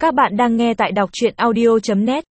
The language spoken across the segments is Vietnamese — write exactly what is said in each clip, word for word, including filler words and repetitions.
Các bạn đang nghe tại đọc truyện audio chấm net.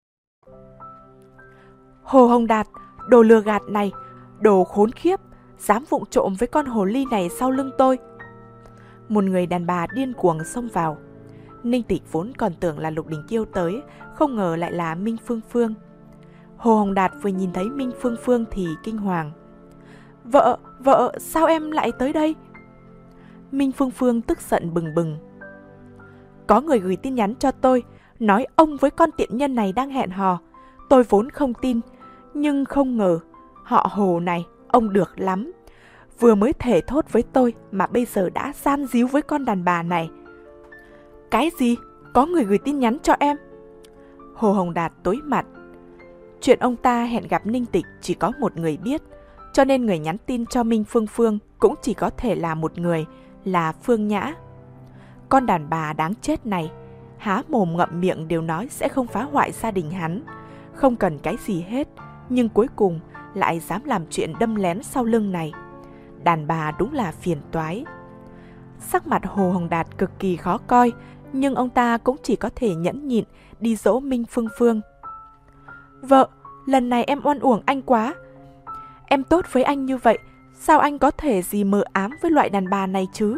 Hồ Hồng Đạt, đồ lừa gạt này, đồ khốn khiếp, dám vụng trộm với con hồ ly này sau lưng tôi. Một người đàn bà điên cuồng xông vào. Ninh Tịch vốn còn tưởng là Lục Đình Kiêu tới, không ngờ lại là Minh Phương Phương. Hồ Hồng Đạt vừa nhìn thấy Minh Phương Phương thì kinh hoàng. Vợ, vợ, sao em lại tới đây? Minh Phương Phương tức giận bừng bừng. Có người gửi tin nhắn cho tôi, nói ông với con tiện nhân này đang hẹn hò. Tôi vốn không tin, nhưng không ngờ, họ Hồ này, ông được lắm. Vừa mới thề thốt với tôi mà bây giờ đã gian díu với con đàn bà này. Cái gì? Có người gửi tin nhắn cho em? Hồ Hồng Đạt tối mặt. Chuyện ông ta hẹn gặp Ninh Tịch chỉ có một người biết, cho nên người nhắn tin cho Minh Phương Phương cũng chỉ có thể là một người, là Phương Nhã. Con đàn bà đáng chết này, há mồm ngậm miệng đều nói sẽ không phá hoại gia đình hắn, không cần cái gì hết, nhưng cuối cùng lại dám làm chuyện đâm lén sau lưng này. Đàn bà đúng là phiền toái. Sắc mặt Hồ Hồng Đạt cực kỳ khó coi, nhưng ông ta cũng chỉ có thể nhẫn nhịn đi dỗ Minh Phương Phương. Vợ, lần này em oan uổng anh quá. Em tốt với anh như vậy, sao anh có thể gì mờ ám với loại đàn bà này chứ?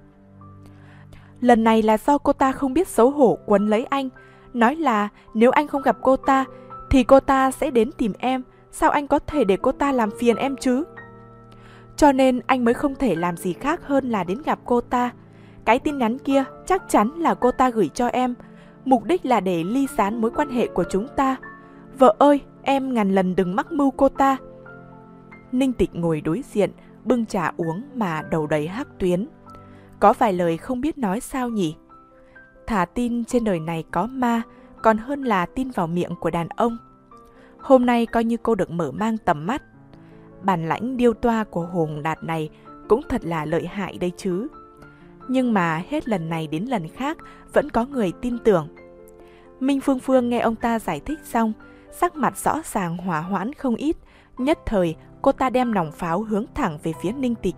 Lần này là do cô ta không biết xấu hổ quấn lấy anh, nói là nếu anh không gặp cô ta thì cô ta sẽ đến tìm em, sao anh có thể để cô ta làm phiền em chứ? Cho nên anh mới không thể làm gì khác hơn là đến gặp cô ta. Cái tin nhắn kia chắc chắn là cô ta gửi cho em, mục đích là để ly gián mối quan hệ của chúng ta. Vợ ơi, em ngàn lần đừng mắc mưu cô ta. Ninh Tịch ngồi đối diện, bưng trà uống mà đầu đầy hắc tuyến. Có vài lời không biết nói sao nhỉ. Thà tin trên đời này có ma, còn hơn là tin vào miệng của đàn ông. Hôm nay coi như cô được mở mang tầm mắt. Bản lãnh điêu toa của Hồ Hồng Đạt này cũng thật là lợi hại đây chứ. Nhưng mà hết lần này đến lần khác vẫn có người tin tưởng. Minh Phương Phương nghe ông ta giải thích xong, sắc mặt rõ ràng hòa hoãn không ít. Nhất thời cô ta đem nòng pháo hướng thẳng về phía Ninh Tịch.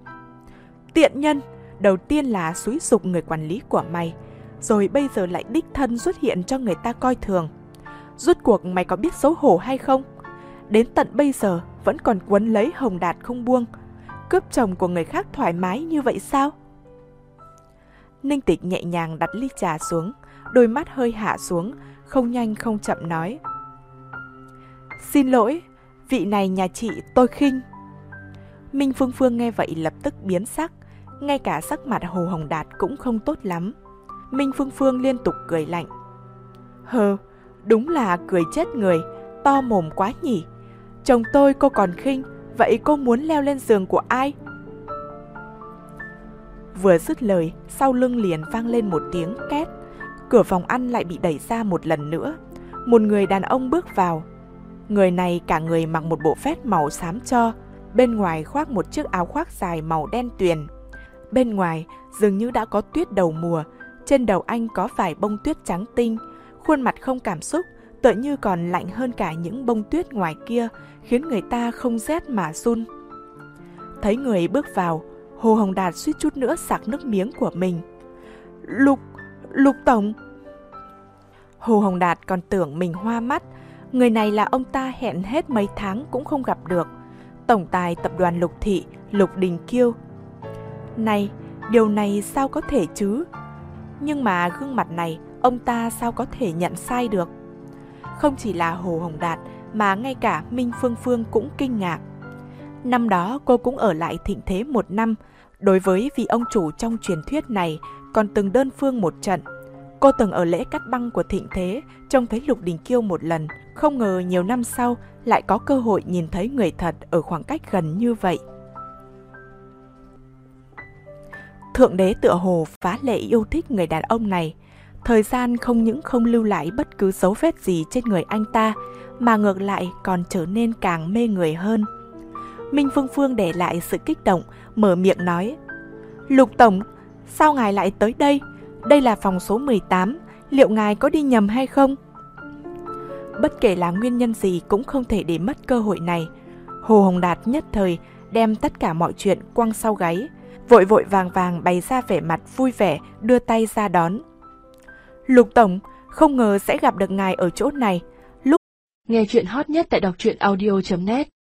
Tiện nhân! Đầu tiên là xúi giục người quản lý của mày, rồi bây giờ lại đích thân xuất hiện cho người ta coi thường. Rốt cuộc mày có biết xấu hổ hay không? Đến tận bây giờ vẫn còn quấn lấy Hồng Đạt không buông. Cướp chồng của người khác thoải mái như vậy sao? Ninh Tịch nhẹ nhàng đặt ly trà xuống, đôi mắt hơi hạ xuống, không nhanh không chậm nói. Xin lỗi, vị này nhà chị tôi khinh. Minh Phương Phương nghe vậy lập tức biến sắc. Ngay cả sắc mặt Hồ Hồng Đạt cũng không tốt lắm. Minh Phương Phương liên tục cười lạnh. Hờ, đúng là cười chết người, to mồm quá nhỉ. Chồng tôi cô còn khinh, vậy cô muốn leo lên giường của ai? Vừa dứt lời, sau lưng liền vang lên một tiếng két. Cửa phòng ăn lại bị đẩy ra một lần nữa. Một người đàn ông bước vào. Người này cả người mặc một bộ vest màu xám cho, bên ngoài khoác một chiếc áo khoác dài màu đen tuyền. Bên ngoài dường như đã có tuyết đầu mùa, trên đầu anh có vài bông tuyết trắng tinh, khuôn mặt không cảm xúc, tựa như còn lạnh hơn cả những bông tuyết ngoài kia, khiến người ta không rét mà run. Thấy người bước vào, Hồ Hồng Đạt suýt chút nữa sặc nước miếng của mình. Lục, Lục Tổng. Hồ Hồng Đạt còn tưởng mình hoa mắt, người này là ông ta hẹn hết mấy tháng cũng không gặp được. Tổng tài tập đoàn Lục Thị, Lục Đình Kiêu. Này, điều này sao có thể chứ? Nhưng mà gương mặt này, ông ta sao có thể nhận sai được? Không chỉ là Hồ Hồng Đạt, mà ngay cả Minh Phương Phương cũng kinh ngạc. Năm đó cô cũng ở lại Thịnh Thế một năm. Đối với vị ông chủ trong truyền thuyết này, còn từng đơn phương một trận. Cô từng ở lễ cắt băng của Thịnh Thế, trông thấy Lục Đình Kiêu một lần. Không ngờ nhiều năm sau, lại có cơ hội nhìn thấy người thật ở khoảng cách gần như vậy. Thượng đế tựa hồ phá lệ yêu thích người đàn ông này. Thời gian không những không lưu lại bất cứ dấu vết gì trên người anh ta, mà ngược lại còn trở nên càng mê người hơn. Minh Phương Phương để lại sự kích động, mở miệng nói. Lục Tổng, sao ngài lại tới đây? Đây là phòng số mười tám, liệu ngài có đi nhầm hay không? Bất kể là nguyên nhân gì cũng không thể để mất cơ hội này. Hồ Hồng Đạt nhất thời đem tất cả mọi chuyện quăng sau gáy, vội vội vàng vàng bày ra vẻ mặt vui vẻ, đưa tay ra đón. Lục Tổng, không ngờ sẽ gặp được ngài ở chỗ này. Nghe chuyện hot nhất tại đọc truyện audio chấm net